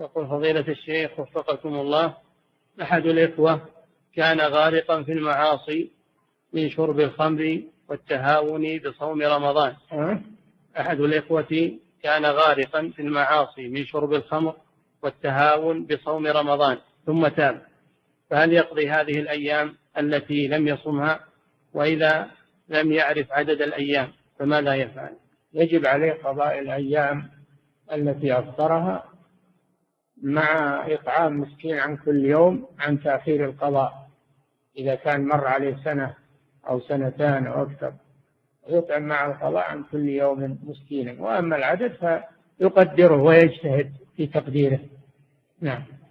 يقول فضيلة الشيخ وفقكم الله، أحد الإخوة كان غارقا في المعاصي من شرب الخمر والتهاون بصوم رمضان. أحد الإخوة كان غارقا في المعاصي من شرب الخمر والتهاون بصوم رمضان ثم تاب، فهل يقضي هذه الأيام التي لم يصمها؟ وإذا لم يعرف عدد الأيام فماذا يفعل؟ يجب عليه قضاء الأيام التي أفطرها مع إطعام مسكين عن كل يوم عن تأخير القضاء، إذا كان مر عليه سنة أو سنتان أو أكثر يطعم مع القضاء عن كل يوم مسكينا، وأما العدد فيقدره ويجتهد في تقديره. نعم.